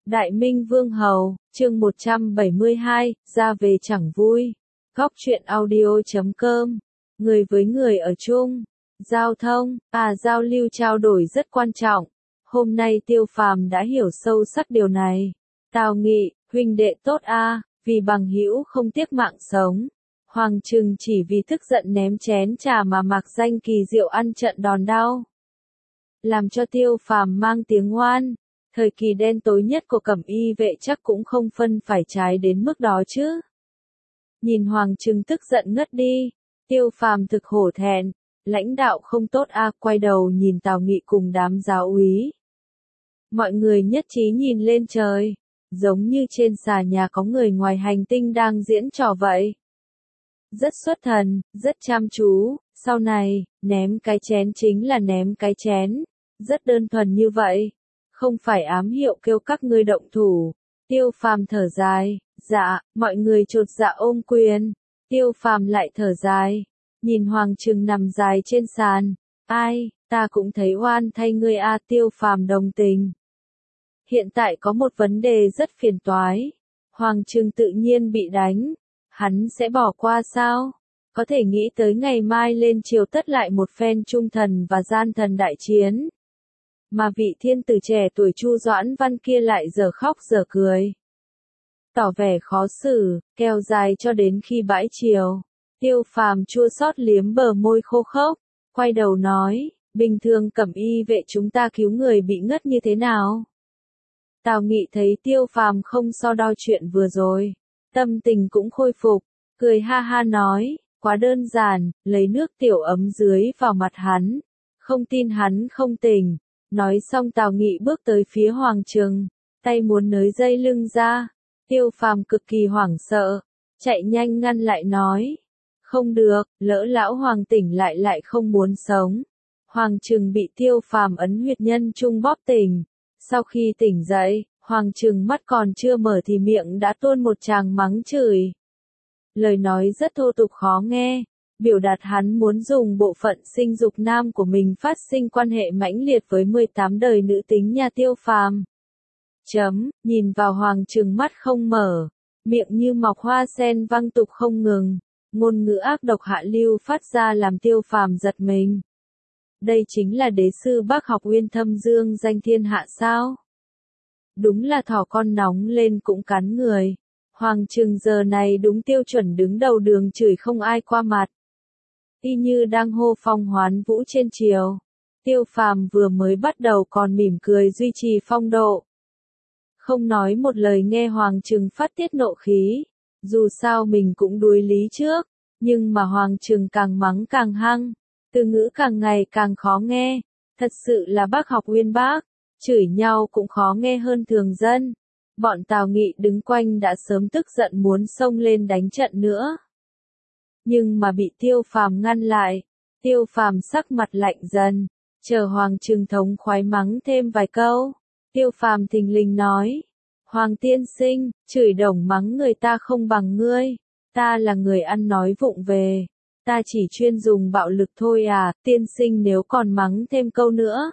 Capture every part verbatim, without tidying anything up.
Đại Minh Vương Hầu, chương một trăm bảy mươi hai, ra về chẳng vui. Góc truyện audio chấm com. Người với người ở chung. Giao thông, à giao lưu trao đổi rất quan trọng. Hôm nay Tiêu Phàm đã hiểu sâu sắc điều này. Tào Nghị, huynh đệ tốt a, vì bằng hữu không tiếc mạng sống. Hoàng Trừng chỉ vì tức giận ném chén trà mà Mạc Danh Kỳ Diệu ăn trận đòn đau. Làm cho Tiêu Phàm mang tiếng oan. Thời kỳ đen tối nhất của Cẩm Y vệ chắc cũng không phân phải trái đến mức đó chứ. Nhìn Hoàng Trừng tức giận ngất đi, Tiêu Phàm thực hổ thẹn, lãnh đạo không tốt a, quay đầu nhìn Tào Nghị cùng đám giáo úy. Mọi người nhất trí nhìn lên trời, giống như trên xà nhà có người ngoài hành tinh đang diễn trò vậy. Rất xuất thần, rất chăm chú, sau này, ném cái chén chính là ném cái chén, rất đơn thuần như vậy. Không phải ám hiệu kêu các ngươi động thủ. Tiêu Phàm thở dài, dạ, mọi người chột dạ ôm quyền. Tiêu Phàm lại thở dài, nhìn Hoàng Trừng nằm dài trên sàn. Ai, ta cũng thấy oan thay ngươi a. Tiêu Phàm đồng tình. Hiện tại có một vấn đề rất phiền toái. Hoàng Trừng tự nhiên bị đánh. Hắn sẽ bỏ qua sao? Có thể nghĩ tới ngày mai lên triều tất lại một phen trung thần và gian thần đại chiến. Mà vị thiên tử trẻ tuổi Chu Doãn Văn kia lại giờ khóc giờ cười. Tỏ vẻ khó xử, kéo dài cho đến khi bãi chiều. Tiêu Phàm chua xót liếm bờ môi khô khốc, quay đầu nói, bình thường Cẩm Y vệ chúng ta cứu người bị ngất như thế nào? Tào Nghị thấy Tiêu Phàm không so đo chuyện vừa rồi, tâm tình cũng khôi phục, cười ha ha nói, quá đơn giản, lấy nước tiểu ấm dưới vào mặt hắn, không tin hắn không tỉnh. Nói xong Tào Nghị bước tới phía Hoàng Trừng, tay muốn nới dây lưng ra. Tiêu Phàm cực kỳ hoảng sợ, chạy nhanh ngăn lại nói, không được, lỡ lão Hoàng tỉnh lại lại không muốn sống. Hoàng Trừng bị Tiêu Phàm ấn huyệt nhân trung bóp tỉnh. Sau khi tỉnh dậy, Hoàng Trừng mắt còn chưa mở thì miệng đã tuôn một tràng mắng chửi. Lời nói rất thô tục khó nghe. Biểu đạt hắn muốn dùng bộ phận sinh dục nam của mình phát sinh quan hệ mãnh liệt với mười tám đời nữ tính nhà Tiêu Phàm. Chấm, nhìn vào Hoàng Trừng mắt không mở, miệng như mọc hoa sen văng tục không ngừng, ngôn ngữ ác độc hạ lưu phát ra làm Tiêu Phàm giật mình. Đây chính là đế sư Bác học Uyên Thâm Dương danh thiên hạ sao? Đúng là thỏ con nóng lên cũng cắn người. Hoàng Trừng giờ này đúng tiêu chuẩn đứng đầu đường chửi không ai qua mặt. Y như đang hô phong hoán vũ trên triều. Tiêu Phàm vừa mới bắt đầu còn mỉm cười duy trì phong độ. Không nói một lời nghe Hoàng Trừng phát tiết nộ khí. Dù sao mình cũng đuối lý trước, nhưng mà Hoàng Trừng càng mắng càng hăng, từ ngữ càng ngày càng khó nghe. Thật sự là Bác học Uyên Bác, chửi nhau cũng khó nghe hơn thường dân. Bọn Tào Nghị đứng quanh đã sớm tức giận muốn xông lên đánh trận nữa. Nhưng mà bị Tiêu Phàm ngăn lại. Tiêu Phàm sắc mặt lạnh dần, chờ Hoàng Trừng thống khoái mắng thêm vài câu. Tiêu Phàm thình lình nói, Hoàng tiên sinh, chửi đồng mắng người ta không bằng ngươi. Ta là người ăn nói vụng về. Ta chỉ chuyên dùng bạo lực thôi à, tiên sinh nếu còn mắng thêm câu nữa.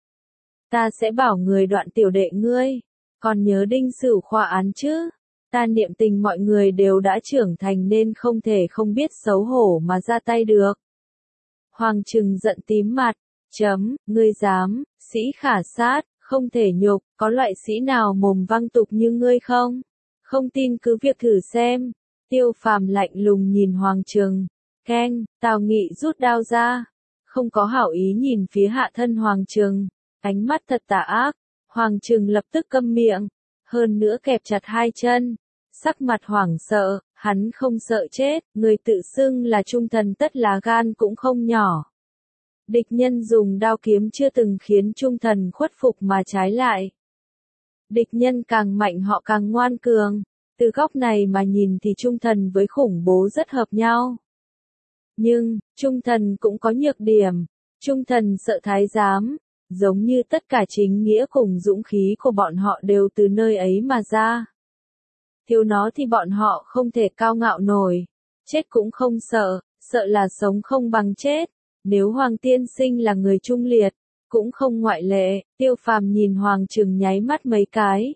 Ta sẽ bảo người đoạn tiểu đệ ngươi. Còn nhớ Đinh Sửu khoa án chứ? Ta niệm tình mọi người đều đã trưởng thành nên không thể không biết xấu hổ mà ra tay được. Hoàng Trừng giận tím mặt, chấm, ngươi dám, sĩ khả sát, không thể nhục, có loại sĩ nào mồm văng tục như ngươi không? Không tin cứ việc thử xem. Tiêu Phàm lạnh lùng nhìn Hoàng Trừng, keng, Tào Nghị rút đao ra, không có hảo ý nhìn phía hạ thân Hoàng Trừng, ánh mắt thật tà ác. Hoàng Trừng lập tức câm miệng, hơn nữa kẹp chặt hai chân, sắc mặt hoảng sợ, hắn không sợ chết, người tự xưng là trung thần tất lá gan cũng không nhỏ. Địch nhân dùng đao kiếm chưa từng khiến trung thần khuất phục mà trái lại. Địch nhân càng mạnh họ càng ngoan cường, từ góc này mà nhìn thì trung thần với khủng bố rất hợp nhau. Nhưng, trung thần cũng có nhược điểm, trung thần sợ thái giám. Giống như tất cả chính nghĩa cùng dũng khí của bọn họ đều từ nơi ấy mà ra. Thiếu nó thì bọn họ không thể cao ngạo nổi. Chết cũng không sợ, sợ là sống không bằng chết. Nếu Hoàng tiên sinh là người trung liệt, cũng không ngoại lệ. Tiêu Phàm nhìn Hoàng Trừng nháy mắt mấy cái.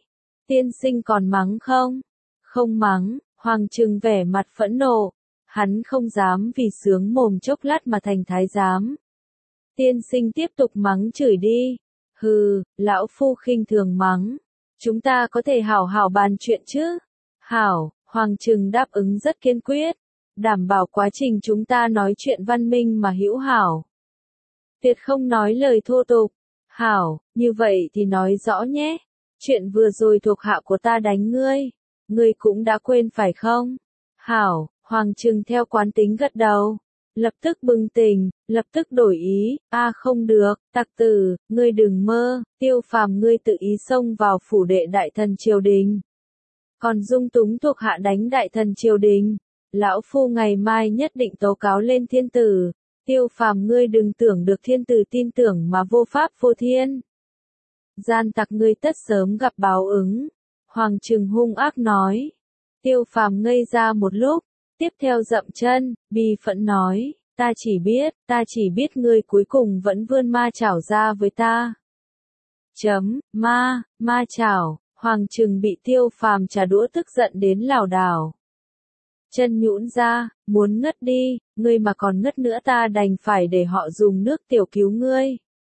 Tiên sinh còn mắng không? Không mắng, Hoàng Trừng vẻ mặt phẫn nộ. Hắn không dám vì sướng mồm chốc lát mà thành thái giám. Tiên sinh tiếp tục mắng chửi đi. Hừ, lão phu khinh thường mắng. Chúng ta có thể hảo hảo bàn chuyện chứ? Hảo, Hoàng Trừng đáp ứng rất kiên quyết. Đảm bảo quá trình chúng ta nói chuyện văn minh mà hữu hảo. Tuyệt không nói lời thô tục. Hảo, như vậy thì nói rõ nhé. Chuyện vừa rồi thuộc hạ của ta đánh ngươi. Ngươi cũng đã quên phải không? Hảo, Hoàng Trừng theo quán tính gật đầu. Lập tức bừng tỉnh, lập tức đổi ý, a à, không được, tặc tử, ngươi đừng mơ, Tiêu Phàm ngươi tự ý xông vào phủ đệ đại thần triều đình. Còn dung túng thuộc hạ đánh đại thần triều đình, lão phu ngày mai nhất định tố cáo lên thiên tử. Tiêu Phàm ngươi đừng tưởng được thiên tử tin tưởng mà vô pháp vô thiên. Gian tặc ngươi tất sớm gặp báo ứng. Hoàng Trừng hung ác nói. Tiêu Phàm ngây ra một lúc, tiếp theo dậm chân, bi phẫn nói, ta chỉ biết, ta chỉ biết ngươi cuối cùng vẫn vươn ma chảo ra với ta. Chấm, ma, ma chảo, Hoàng Trừng bị Tiêu Phàm trà đũa tức giận đến lảo đảo. Chân nhũn ra, muốn ngất đi, ngươi mà còn ngất nữa ta đành phải để họ dùng nước tiểu cứu ngươi.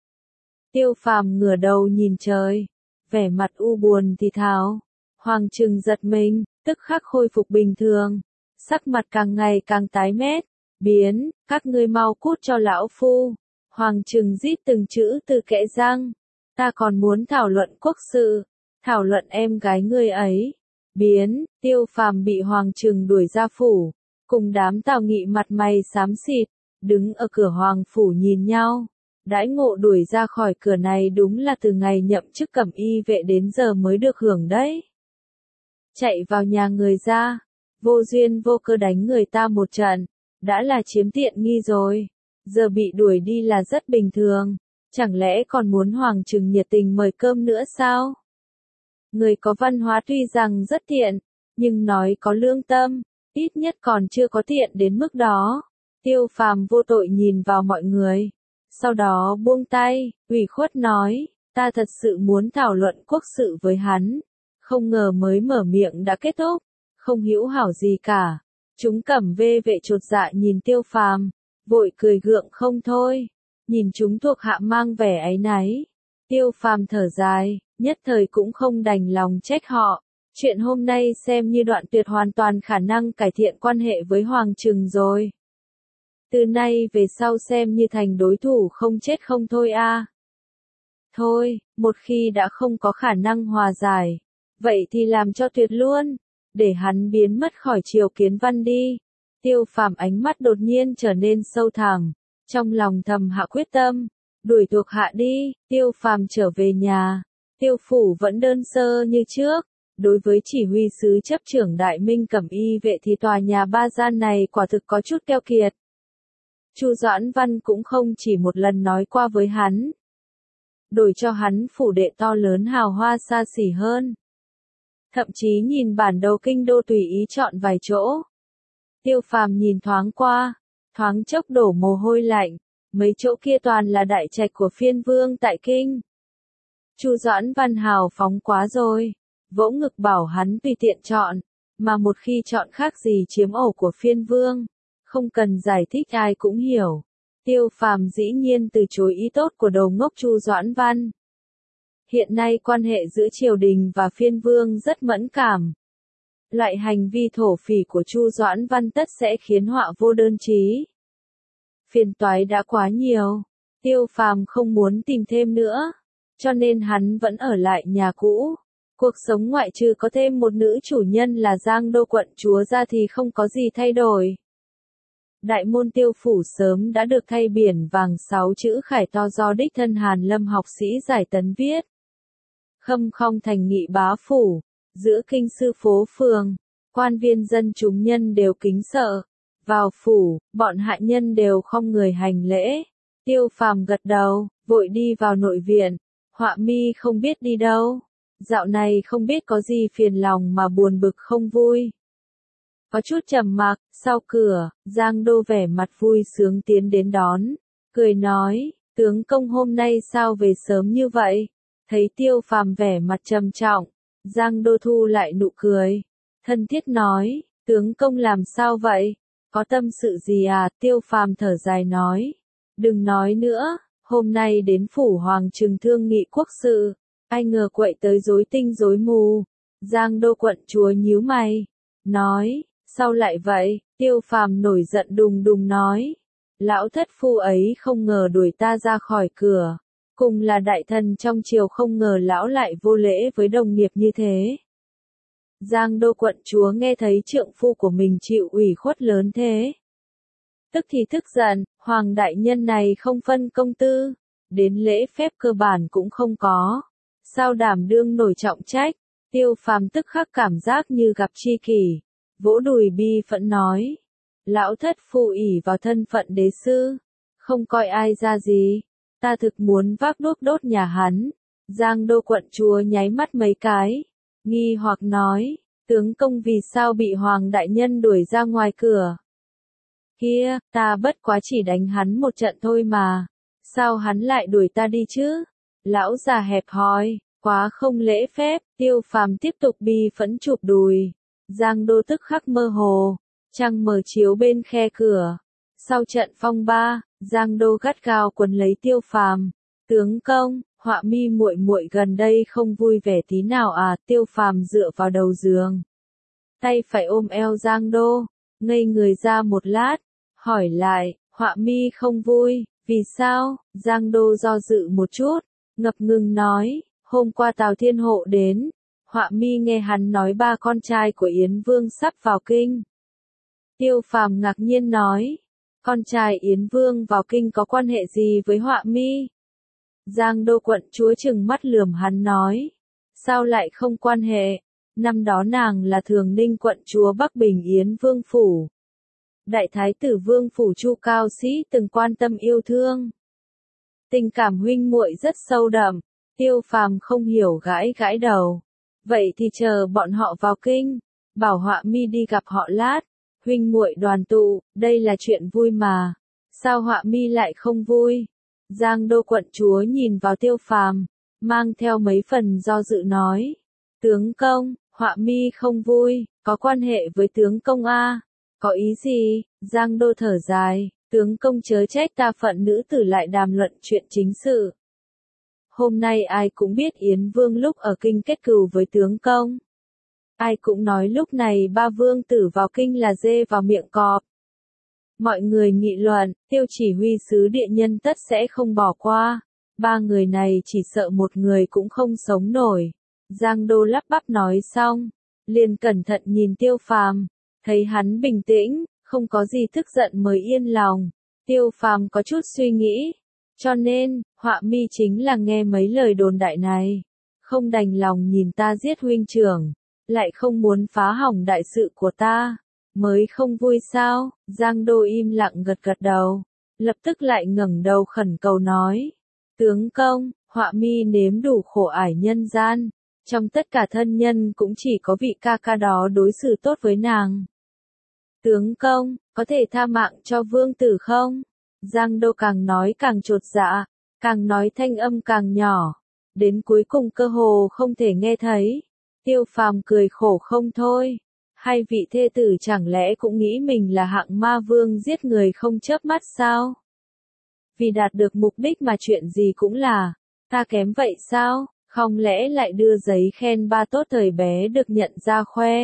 Tiêu Phàm ngửa đầu nhìn trời, vẻ mặt u buồn thì thào. Hoàng Trừng giật mình, tức khắc khôi phục bình thường, sắc mặt càng ngày càng tái mét, biến, các ngươi mau cút cho lão phu. Hoàng Trừng rít từng chữ từ kẽ răng, ta còn muốn thảo luận quốc sự, thảo luận em gái ngươi ấy. Biến, Tiêu Phàm bị Hoàng Trừng đuổi ra phủ, cùng đám Tào Nghị mặt mày xám xịt, đứng ở cửa Hoàng phủ nhìn nhau. Đãi ngộ đuổi ra khỏi cửa này đúng là từ ngày nhậm chức cẩm y vệ đến giờ mới được hưởng đấy. Chạy vào nhà người ra, vô duyên vô cơ đánh người ta một trận, đã là chiếm tiện nghi rồi, giờ bị đuổi đi là rất bình thường, chẳng lẽ còn muốn Hoàng Trừng nhiệt tình mời cơm nữa sao? Người có văn hóa tuy rằng rất thiện, nhưng nói có lương tâm, ít nhất còn chưa có thiện đến mức đó. Tiêu Phàm vô tội nhìn vào mọi người, sau đó buông tay, ủy khuất nói, ta thật sự muốn thảo luận quốc sự với hắn, không ngờ mới mở miệng đã kết thúc, không hữu hảo gì cả. Chúng Cẩm vê vệ chột dạ nhìn Tiêu Phàm, vội cười gượng không thôi, nhìn chúng thuộc hạ mang vẻ áy náy. Tiêu Phàm thở dài, nhất thời cũng không đành lòng trách họ, chuyện hôm nay xem như đoạn tuyệt hoàn toàn khả năng cải thiện quan hệ với Hoàng Trừng rồi. Từ nay về sau xem như thành đối thủ không chết không thôi a. À. Thôi, một khi đã không có khả năng hòa giải, vậy thì làm cho tuyệt luôn, để hắn biến mất khỏi triều kiến văn đi. Tiêu Phàm ánh mắt đột nhiên trở nên sâu thẳm, trong lòng thầm hạ quyết tâm, đuổi thuộc hạ đi. Tiêu Phàm trở về nhà, Tiêu phủ vẫn đơn sơ như trước. Đối với chỉ huy sứ chấp trưởng Đại Minh Cẩm y vệ thì tòa nhà ba gian này quả thực có chút keo kiệt. Chu Doãn Văn cũng không chỉ một lần nói qua với hắn, đổi cho hắn phủ đệ to lớn hào hoa xa xỉ hơn. Thậm chí nhìn bản đồ kinh đô tùy ý chọn vài chỗ. Tiêu Phàm nhìn thoáng qua, thoáng chốc đổ mồ hôi lạnh, mấy chỗ kia toàn là đại trạch của phiên vương tại kinh. Chu Doãn Văn hào phóng quá rồi, vỗ ngực bảo hắn tùy tiện chọn, mà một khi chọn khác gì chiếm ổ của phiên vương, không cần giải thích ai cũng hiểu. Tiêu Phàm dĩ nhiên từ chối ý tốt của đầu ngốc Chu Doãn Văn. Hiện nay quan hệ giữa triều đình và phiên vương rất mẫn cảm. Loại hành vi thổ phỉ của Chu Doãn Văn tất sẽ khiến họa vô đơn chí. Phiền toái đã quá nhiều, Tiêu Phàm không muốn tìm thêm nữa, cho nên hắn vẫn ở lại nhà cũ. Cuộc sống ngoại trừ có thêm một nữ chủ nhân là Giang Đô quận chúa ra thì không có gì thay đổi. Đại môn Tiêu phủ sớm đã được thay biển vàng sáu chữ khải to do đích thân Hàn Lâm học sĩ Giải Tấn viết. Khâm Khong thành nghị bá phủ, giữa kinh sư phố phường, quan viên dân chúng nhân đều kính sợ. Vào phủ, bọn hạ nhân đều không người hành lễ. Tiêu Phàm gật đầu, vội đi vào nội viện. Họa mi không biết đi đâu. Dạo này không biết có gì phiền lòng mà buồn bực không vui. Có chút trầm mặc, sau cửa, Giang Đô vẻ mặt vui sướng tiến đến đón, cười nói, tướng công hôm nay sao về sớm như vậy? Thấy Tiêu Phàm vẻ mặt trầm trọng, Giang Đô thu lại nụ cười. Thân thiết nói, tướng công làm sao vậy? Có tâm sự gì à? Tiêu Phàm thở dài nói. Đừng nói nữa, hôm nay đến phủ hoàng trừng thương nghị quốc sự. Ai ngờ quậy tới rối tinh rối mù. Giang Đô quận chúa nhíu mày. Nói, sao lại vậy? Tiêu Phàm nổi giận đùng đùng nói. Lão thất phu ấy không ngờ đuổi ta ra khỏi cửa. Cùng là đại thần trong triều không ngờ lão lại vô lễ với đồng nghiệp như thế. Giang Đô quận chúa nghe thấy trượng phu của mình chịu ủy khuất lớn thế. Tức thì tức giận, hoàng đại nhân này không phân công tư, đến lễ phép cơ bản cũng không có. Sao đảm đương nổi trọng trách? Tiêu Phàm tức khắc cảm giác như gặp tri kỷ, vỗ đùi bi phẫn nói. Lão thất phu ỷ vào thân phận đế sư, không coi ai ra gì, ta thực muốn vác đuốc đốt nhà hắn. Giang Đô quận chúa nháy mắt mấy cái, nghi hoặc nói, tướng công vì sao bị hoàng đại nhân đuổi ra ngoài cửa? Kia, ta bất quá chỉ đánh hắn một trận thôi mà, sao hắn lại đuổi ta đi chứ? Lão già hẹp hòi, quá không lễ phép. Tiêu Phàm tiếp tục bi phẫn chụp đùi. Giang Đô tức khắc mơ hồ, trăng mờ chiếu bên khe cửa. Sau trận phong ba, Giang Đô gắt gao quấn lấy Tiêu Phàm. Tướng công, Họa Mi muội muội gần đây không vui vẻ tí nào à? Tiêu Phàm dựa vào đầu giường, tay phải ôm eo Giang Đô, ngây người ra một lát, hỏi lại, Họa Mi không vui, vì sao? Giang Đô do dự một chút, ngập ngừng nói, hôm qua Tào Thiên Hộ đến, Họa Mi nghe hắn nói ba con trai của Yến Vương sắp vào kinh. Tiêu Phàm ngạc nhiên nói, con trai Yến Vương vào kinh có quan hệ gì với Họa Mi? Giang Đô quận chúa trừng mắt lườm hắn nói, sao lại không quan hệ? Năm đó nàng là Thường Ninh quận chúa Bắc Bình Yến Vương phủ. Đại thái tử Vương phủ Chu Cao Sĩ từng quan tâm yêu thương. Tình cảm huynh muội rất sâu đậm. Tiêu Phàm không hiểu gãi gãi đầu. Vậy thì chờ bọn họ vào kinh, bảo Họa Mi đi gặp họ lát, huynh muội đoàn tụ, đây là chuyện vui mà. Sao Họa Mi lại không vui? Giang Đô quận chúa nhìn vào Tiêu Phàm, mang theo mấy phần do dự nói, tướng công, Họa Mi không vui, có quan hệ với tướng công a? Có ý gì? Giang Đô thở dài, tướng công chớ trách ta phận nữ tử lại đàm luận chuyện chính sự. Hôm nay ai cũng biết Yến Vương lúc ở kinh kết cừu với tướng công. Ai cũng nói lúc này ba vương tử vào kinh là dê vào miệng cọp. Mọi người nghị luận, Tiêu chỉ huy sứ địa nhân tất sẽ không bỏ qua. Ba người này chỉ sợ một người cũng không sống nổi. Giang Đô lắp bắp nói xong, liền cẩn thận nhìn Tiêu Phàm, thấy hắn bình tĩnh, không có gì tức giận mới yên lòng. Tiêu Phàm có chút suy nghĩ, cho nên, Họa Mi chính là nghe mấy lời đồn đại này, không đành lòng nhìn ta giết huynh trưởng, lại không muốn phá hỏng đại sự của ta, mới không vui sao? Giang Đô im lặng gật gật đầu, lập tức lại ngẩng đầu khẩn cầu nói, tướng công, Họa Mi nếm đủ khổ ải nhân gian, trong tất cả thân nhân cũng chỉ có vị ca ca đó đối xử tốt với nàng. Tướng công, có thể tha mạng cho vương tử không? Giang Đô càng nói càng chột dạ, càng nói thanh âm càng nhỏ, đến cuối cùng cơ hồ không thể nghe thấy. Tiêu Phàm cười khổ không thôi, hai vị thê tử chẳng lẽ cũng nghĩ mình là hạng ma vương giết người không chớp mắt sao? Vì đạt được mục đích mà chuyện gì cũng là, ta kém vậy sao? Không lẽ lại đưa giấy khen ba tốt thời bé được nhận ra khoe?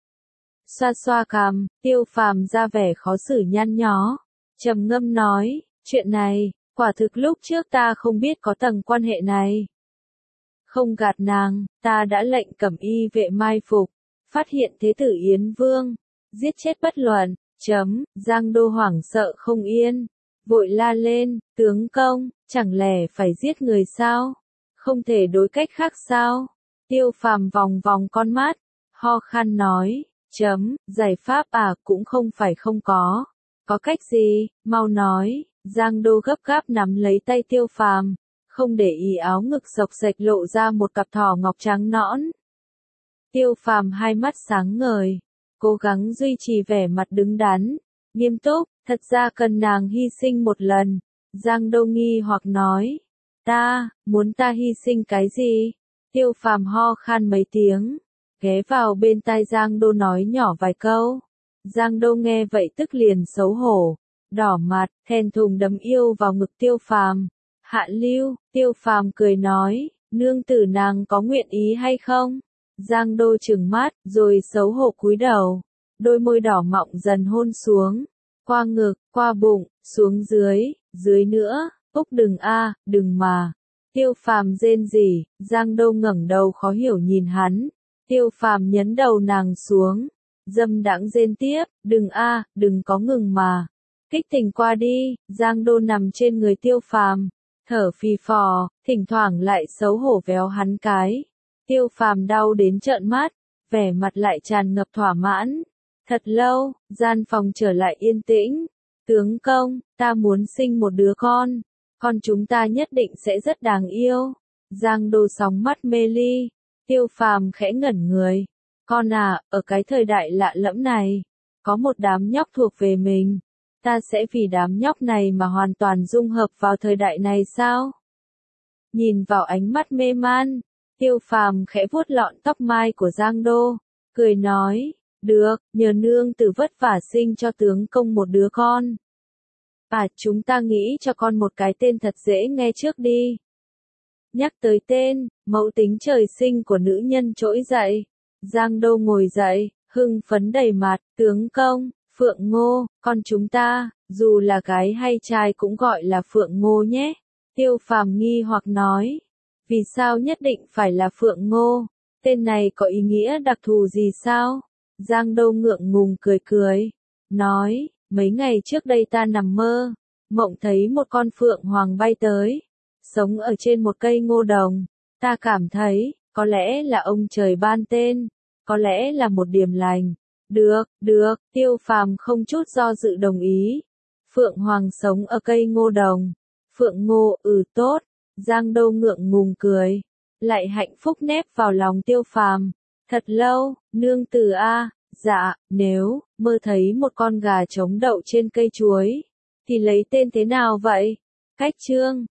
Xoa xoa cằm, Tiêu Phàm ra vẻ khó xử nhăn nhó, trầm ngâm nói, chuyện này, quả thực lúc trước ta không biết có tầng quan hệ này. Không gạt nàng, ta đã lệnh cẩm y vệ mai phục, phát hiện thế tử Yến Vương, giết chết bất luận, chấm, Giang Đô hoảng sợ không yên, vội la lên, tướng công, chẳng lẽ phải giết người sao? Không thể đối cách khác sao? Tiêu Phàm vòng vòng con mắt, ho khan nói, chấm, giải pháp à cũng không phải không có. Có cách gì, mau nói. Giang Đô gấp gáp nắm lấy tay Tiêu Phàm, không để ý áo ngực xộc xệch lộ ra một cặp thỏ ngọc trắng nõn. Tiêu Phàm hai mắt sáng ngời, cố gắng duy trì vẻ mặt đứng đắn, nghiêm túc, thật ra cần nàng hy sinh một lần. Giang Đô nghi hoặc nói, ta, muốn ta hy sinh cái gì? Tiêu Phàm ho khan mấy tiếng, ghé vào bên tai Giang Đô nói nhỏ vài câu. Giang Đô nghe vậy tức liền xấu hổ, đỏ mặt, thẹn thùng đấm yêu vào ngực Tiêu Phàm. Hạ Lưu, Tiêu Phàm cười nói, nương tử nàng có nguyện ý hay không? Giang Đô trừng mắt, rồi xấu hổ cúi đầu, đôi môi đỏ mọng dần hôn xuống, qua ngực, qua bụng, xuống dưới, dưới nữa, Úc đừng a, đừng mà. Tiêu Phàm rên rỉ, Giang Đô ngẩng đầu khó hiểu nhìn hắn. Tiêu Phàm nhấn đầu nàng xuống, dâm đãng rên tiếp, đừng a, đừng có ngừng mà. Kích tình qua đi, Giang Đô nằm trên người Tiêu Phàm, thở phì phò, thỉnh thoảng lại xấu hổ véo hắn cái. Tiêu Phàm đau đến trợn mắt, vẻ mặt lại tràn ngập thỏa mãn. Thật lâu, gian phòng trở lại yên tĩnh. Tướng công, ta muốn sinh một đứa con, con chúng ta nhất định sẽ rất đáng yêu. Giang Đô sóng mắt mê ly. Tiêu Phàm khẽ ngẩn người. Con à, ở cái thời đại lạ lẫm này, có một đám nhóc thuộc về mình. Ta sẽ vì đám nhóc này mà hoàn toàn dung hợp vào thời đại này sao? Nhìn vào ánh mắt mê man, Tiêu Phàm khẽ vuốt lọn tóc mai của Giang Đô, cười nói, được, nhờ nương tử vất vả sinh cho tướng công một đứa con. À, chúng ta nghĩ cho con một cái tên thật dễ nghe trước đi. Nhắc tới tên, mẫu tính trời sinh của nữ nhân trỗi dậy. Giang Đô ngồi dậy, hưng phấn đầy mặt, tướng công, Phượng Ngô, con chúng ta, dù là gái hay trai cũng gọi là Phượng Ngô nhé. Tiêu Phàm nghi hoặc nói, vì sao nhất định phải là Phượng Ngô, tên này có ý nghĩa đặc thù gì sao? Giang Đô ngượng ngùng cười cười, nói, mấy ngày trước đây ta nằm mơ, mộng thấy một con phượng hoàng bay tới, sống ở trên một cây ngô đồng, ta cảm thấy, có lẽ là ông trời ban tên, có lẽ là một điềm lành. Được, được, Tiêu Phàm không chút do dự đồng ý. Phượng Hoàng sống ở cây ngô đồng. Phượng Ngô, ừ tốt. Giang Đô ngượng ngùng cười, lại hạnh phúc nép vào lòng Tiêu Phàm. Thật lâu, nương tử a, dạ, nếu mơ thấy một con gà trống đậu trên cây chuối, thì lấy tên thế nào vậy? Cách chương